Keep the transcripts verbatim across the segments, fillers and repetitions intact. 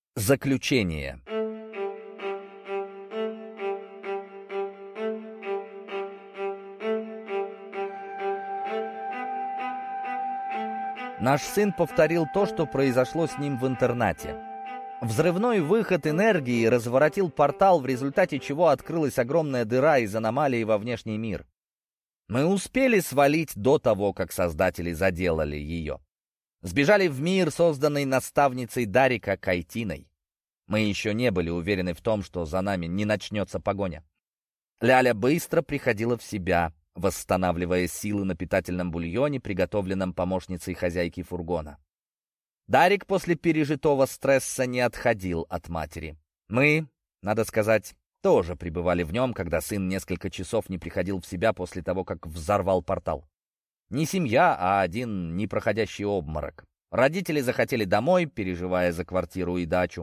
Заключение. Наш сын повторил то, что произошло с ним в интернате. Взрывной выход энергии разворотил портал, в результате чего открылась огромная дыра из аномалии во внешний мир. Мы успели свалить до того, как создатели заделали ее. Сбежали в мир, созданный наставницей Дарика Кайтиной. Мы еще не были уверены в том, что за нами не начнется погоня. Ляля быстро приходила в себя, восстанавливая силы на питательном бульоне, приготовленном помощницей хозяйки фургона. Дарик после пережитого стресса не отходил от матери. Мы, надо сказать, тоже пребывали в нем, когда сын несколько часов не приходил в себя после того, как взорвал портал. Не семья, а один непроходящий обморок. Родители захотели домой, переживая за квартиру и дачу.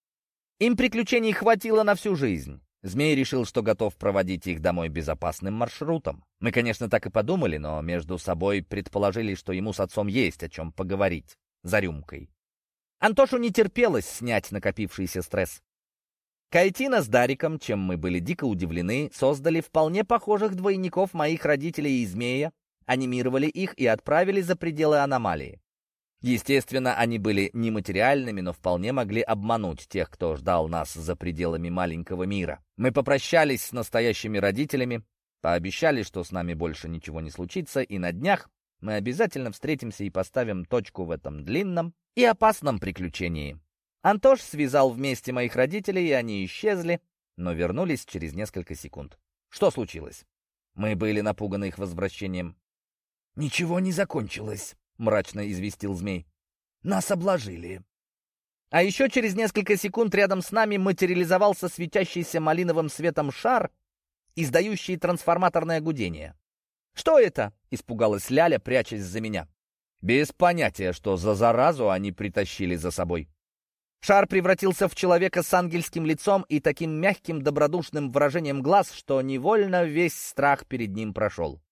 Им приключений хватило на всю жизнь. Змей решил, что готов проводить их домой безопасным маршрутом. Мы, конечно, так и подумали, но между собой предположили, что ему с отцом есть о чем поговорить за рюмкой. Антошу не терпелось снять накопившийся стресс. Кайтина с Дариком, чем мы были дико удивлены, создали вполне похожих двойников моих родителей и Змея, анимировали их и отправили за пределы аномалии. Естественно, они были нематериальными, но вполне могли обмануть тех, кто ждал нас за пределами маленького мира. Мы попрощались с настоящими родителями, пообещали, что с нами больше ничего не случится, и на днях мы обязательно встретимся и поставим точку в этом длинном и опасном приключении. Антош связал вместе моих родителей, и они исчезли, но вернулись через несколько секунд. Что случилось? Мы были напуганы их возвращением. «Ничего не закончилось», — мрачно известил Змей. «Нас обложили». А еще через несколько секунд рядом с нами материализовался светящийся малиновым светом шар, издающий трансформаторное гудение. «Что это?» — испугалась Ляля, прячась за меня. Без понятия, что за заразу они притащили за собой. Шар превратился в человека с ангельским лицом и таким мягким добродушным выражением глаз, что невольно весь страх перед ним прошел.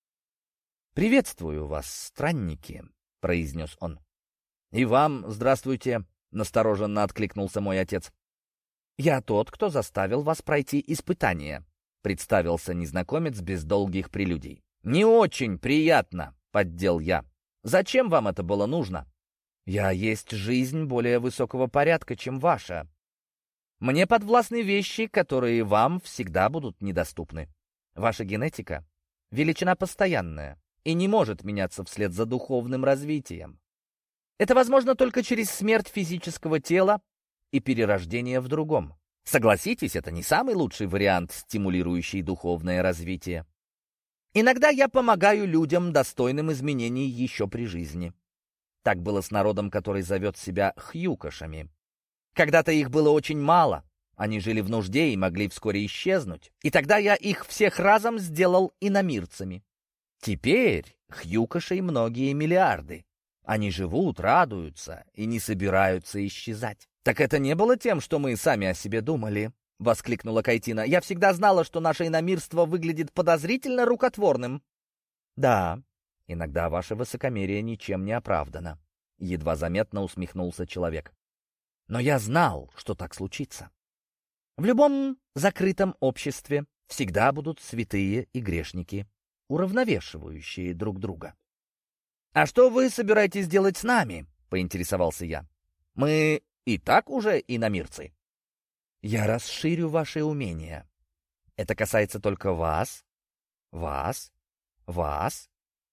«Приветствую вас, странники», — произнес он. «И вам здравствуйте», — настороженно откликнулся мой отец. «Я тот, кто заставил вас пройти испытание», — представился незнакомец без долгих прелюдий. «Не очень приятно», — поддел я. «Зачем вам это было нужно?» «Я есть жизнь более высокого порядка, чем ваша. Мне подвластны вещи, которые вам всегда будут недоступны. Ваша генетика — величина постоянная и не может меняться вслед за духовным развитием. Это возможно только через смерть физического тела и перерождение в другом. Согласитесь, это не самый лучший вариант, стимулирующий духовное развитие. Иногда я помогаю людям, достойным изменений еще при жизни. Так было с народом, который зовет себя хьюкашами. Когда-то их было очень мало, они жили в нужде и могли вскоре исчезнуть, и тогда я их всех разом сделал иномирцами. Теперь хьюкашей многие миллиарды. Они живут, радуются и не собираются исчезать. «Так это не было тем, что мы сами о себе думали», — воскликнула Кайтина. «Я всегда знала, что наше иномирство выглядит подозрительно рукотворным». «Да, иногда ваше высокомерие ничем не оправдано», — едва заметно усмехнулся человек. «Но я знал, что так случится. В любом закрытом обществе всегда будут святые и грешники, уравновешивающие друг друга». «А что вы собираетесь делать с нами?» — поинтересовался я. «Мы и так уже иномирцы». «Я расширю ваши умения. Это касается только вас, вас, вас,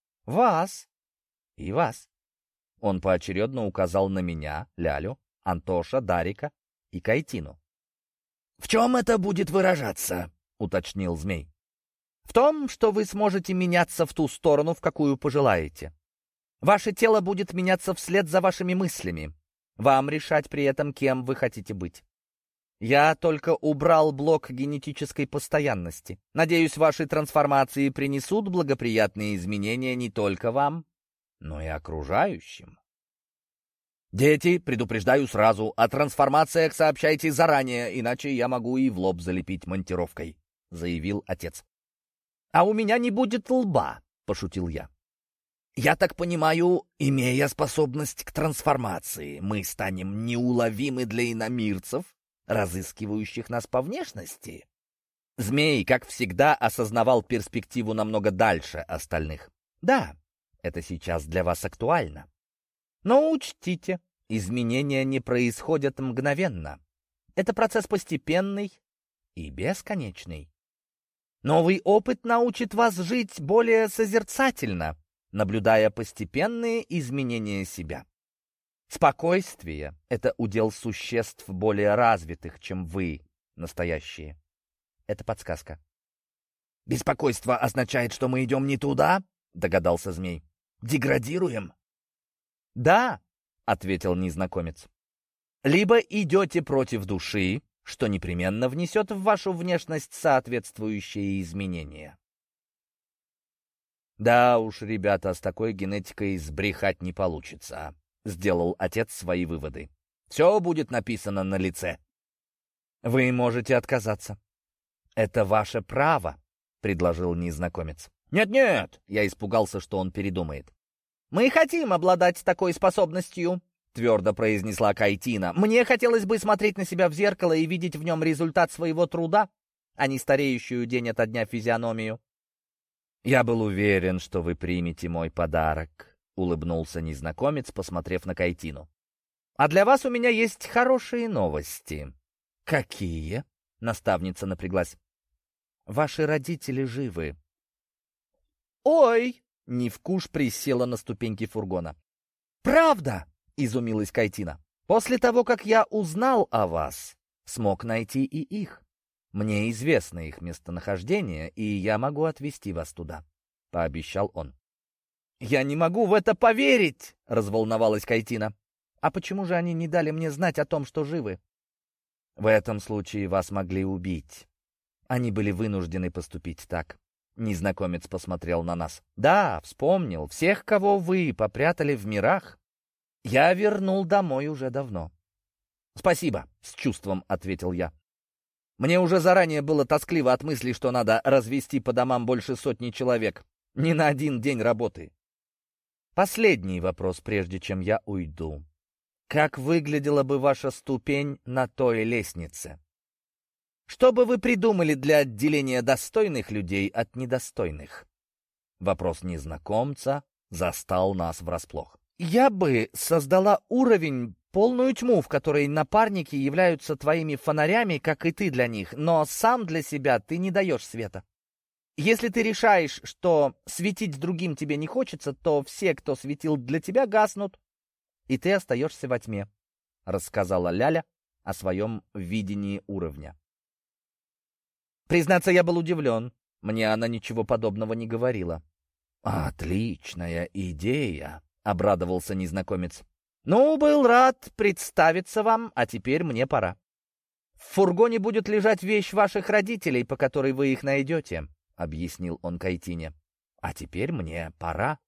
вас и вас». Он поочередно указал на меня, Лялю, Антоша, Дарика и Кайтину. «В чем это будет выражаться?» — уточнил Змей. «В том, что вы сможете меняться в ту сторону, в какую пожелаете. Ваше тело будет меняться вслед за вашими мыслями. Вам решать при этом, кем вы хотите быть. Я только убрал блок генетической постоянности. Надеюсь, ваши трансформации принесут благоприятные изменения не только вам, но и окружающим. Дети, предупреждаю сразу, о трансформациях сообщайте заранее, иначе я могу и в лоб залепить монтировкой», — заявил отец. «А у меня не будет лба», — пошутил я. Я так понимаю, имея способность к трансформации, мы станем неуловимы для иномирцев, разыскивающих нас по внешности? Змей, как всегда, осознавал перспективу намного дальше остальных. Да, это сейчас для вас актуально. Но учтите, изменения не происходят мгновенно. Это процесс постепенный и бесконечный. Новый опыт научит вас жить более созерцательно, наблюдая постепенные изменения себя. Спокойствие — это удел существ более развитых, чем вы, настоящие. Это подсказка. «Беспокойство означает, что мы идем не туда?» — догадался змей. «Деградируем?» «Да», — ответил незнакомец. «Либо идете против души, что непременно внесет в вашу внешность соответствующие изменения». «Да уж, ребята, с такой генетикой сбрехать не получится», — сделал отец свои выводы. «Все будет написано на лице». «Вы можете отказаться». «Это ваше право», — предложил незнакомец. «Нет-нет», — я испугался, что он передумает. «Мы хотим обладать такой способностью», — твердо произнесла Кайтина. «Мне хотелось бы смотреть на себя в зеркало и видеть в нем результат своего труда, а не стареющую день ото дня физиономию». «Я был уверен, что вы примете мой подарок», — улыбнулся незнакомец, посмотрев на Кайтину. «А для вас у меня есть хорошие новости». «Какие?» — наставница напряглась. «Ваши родители живы». «Ой!» — Невкуш присела на ступеньки фургона. «Правда?» — изумилась Кайтина. «После того, как я узнал о вас, смог найти и их. Мне известно их местонахождение, и я могу отвезти вас туда», — пообещал он. «Я не могу в это поверить!» — разволновалась Кайтина. «А почему же они не дали мне знать о том, что живы?» «В этом случае вас могли убить. Они были вынуждены поступить так». Незнакомец посмотрел на нас. «Да, вспомнил. Всех, кого вы попрятали в мирах, я вернул домой уже давно». «Спасибо», — с чувством ответил я. «Мне уже заранее было тоскливо от мысли, что надо развести по домам больше сотни человек. Не на один день работы». Последний вопрос, прежде чем я уйду. Как выглядела бы ваша ступень на той лестнице? Что бы вы придумали для отделения достойных людей от недостойных? Вопрос незнакомца застал нас врасплох. Я бы создала уровень, полную тьму, в которой напарники являются твоими фонарями, как и ты для них, но сам для себя ты не даешь света. Если ты решаешь, что светить другим тебе не хочется, то все, кто светил для тебя, гаснут, и ты остаешься во тьме, — рассказала Ляля о своем видении уровня. Признаться, я был удивлен. Мне она ничего подобного не говорила. «Отличная идея!» — обрадовался незнакомец. «Ну, был рад представиться вам, а теперь мне пора. В фургоне будет лежать вещь ваших родителей, по которой вы их найдете», — объяснил он Кайтине. «А теперь мне пора».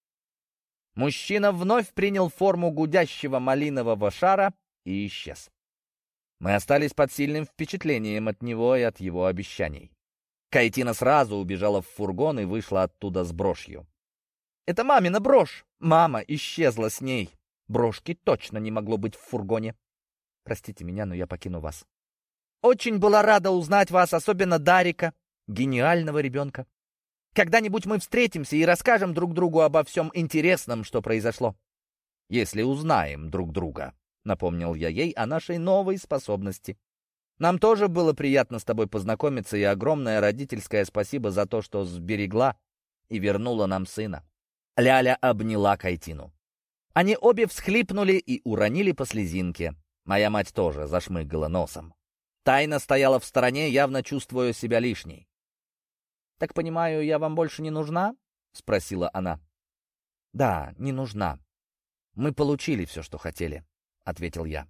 Мужчина вновь принял форму гудящего малинового шара и исчез. Мы остались под сильным впечатлением от него и от его обещаний. Кайтина сразу убежала в фургон и вышла оттуда с брошью. «Это мамина брошь! Мама исчезла с ней! Брошки точно не могло быть в фургоне. Простите меня, но я покину вас. Очень была рада узнать вас, особенно Дарика, гениального ребенка. Когда-нибудь мы встретимся и расскажем друг другу обо всем интересном, что произошло. Если узнаем друг друга», — напомнил я ей о нашей новой способности. «Нам тоже было приятно с тобой познакомиться, и огромное родительское спасибо за то, что сберегла и вернула нам сына». Ляля обняла Кайтину. Они обе всхлипнули и уронили по слезинке. Моя мать тоже зашмыгала носом. Тайна стояла в стороне, явно чувствуя себя лишней. «Так понимаю, я вам больше не нужна?» — спросила она. «Да, не нужна. Мы получили все, что хотели», — ответил я.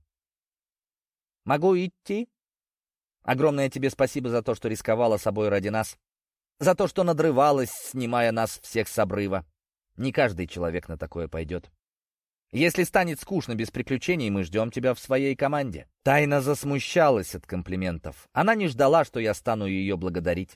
«Могу идти? Огромное тебе спасибо за то, что рисковала собой ради нас, за то, что надрывалась, снимая нас всех с обрыва. Не каждый человек на такое пойдет. Если станет скучно без приключений, мы ждем тебя в своей команде». Тайна засмущалась от комплиментов. Она не ждала, что я стану ее благодарить.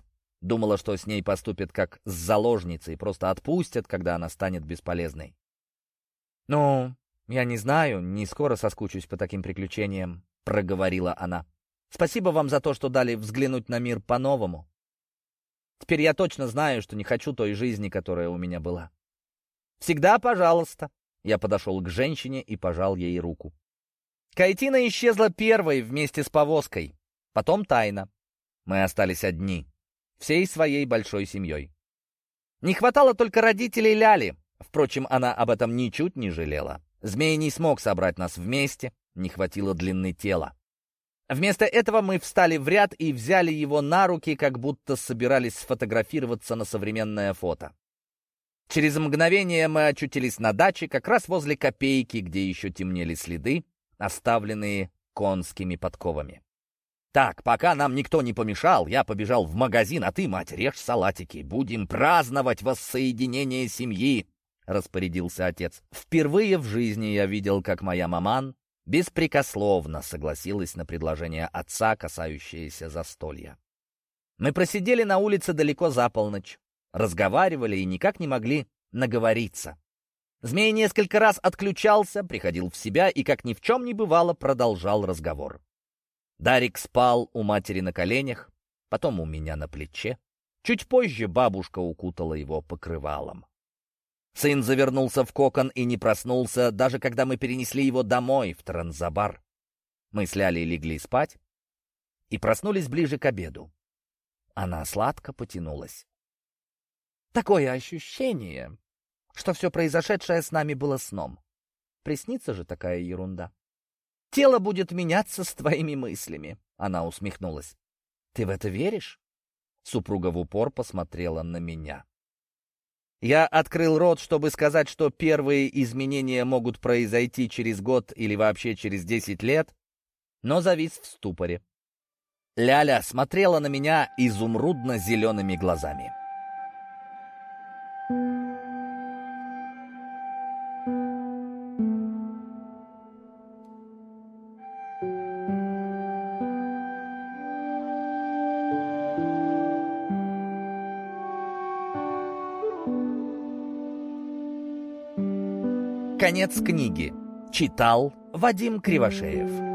Думала, что с ней поступят как с заложницей, просто отпустят, когда она станет бесполезной. «Ну, я не знаю, не скоро соскучусь по таким приключениям», — проговорила она. «Спасибо вам за то, что дали взглянуть на мир по-новому. Теперь я точно знаю, что не хочу той жизни, которая у меня была. Всегда пожалуйста». Я подошел к женщине и пожал ей руку. Кайтина исчезла первой вместе с повозкой. Потом Тайна. Мы остались одни, всей своей большой семьей. Не хватало только родителей Ляли. Впрочем, она об этом ничуть не жалела. Змей не смог собрать нас вместе, не хватило длины тела. Вместо этого мы встали в ряд и взяли его на руки, как будто собирались сфотографироваться на современное фото. Через мгновение мы очутились на даче, как раз возле копейки, где еще темнели следы, оставленные конскими подковами. «Так, пока нам никто не помешал, я побежал в магазин, а ты, мать, режь салатики. Будем праздновать воссоединение семьи», — распорядился отец. Впервые в жизни я видел, как моя маман беспрекословно согласилась на предложение отца, касающееся застолья. Мы просидели на улице далеко за полночь, разговаривали и никак не могли наговориться. Змей несколько раз отключался, приходил в себя и, как ни в чем не бывало, продолжал разговор. Дарик спал у матери на коленях, потом у меня на плече. Чуть позже бабушка укутала его покрывалом. Сын завернулся в кокон и не проснулся, даже когда мы перенесли его домой, в Транзабар. Мы с Лялей легли спать и проснулись ближе к обеду. Она сладко потянулась. Такое ощущение, что все произошедшее с нами было сном. Приснится же такая ерунда. Тело будет меняться с твоими мыслями. Она усмехнулась. Ты в это веришь? Супруга в упор посмотрела на меня. Я открыл рот, чтобы сказать, что первые изменения могут произойти через год или вообще через десять лет, но завис в ступоре. Ляля смотрела на меня изумрудно-зелеными глазами. Конец книги. Читал Вадим Кривошеев.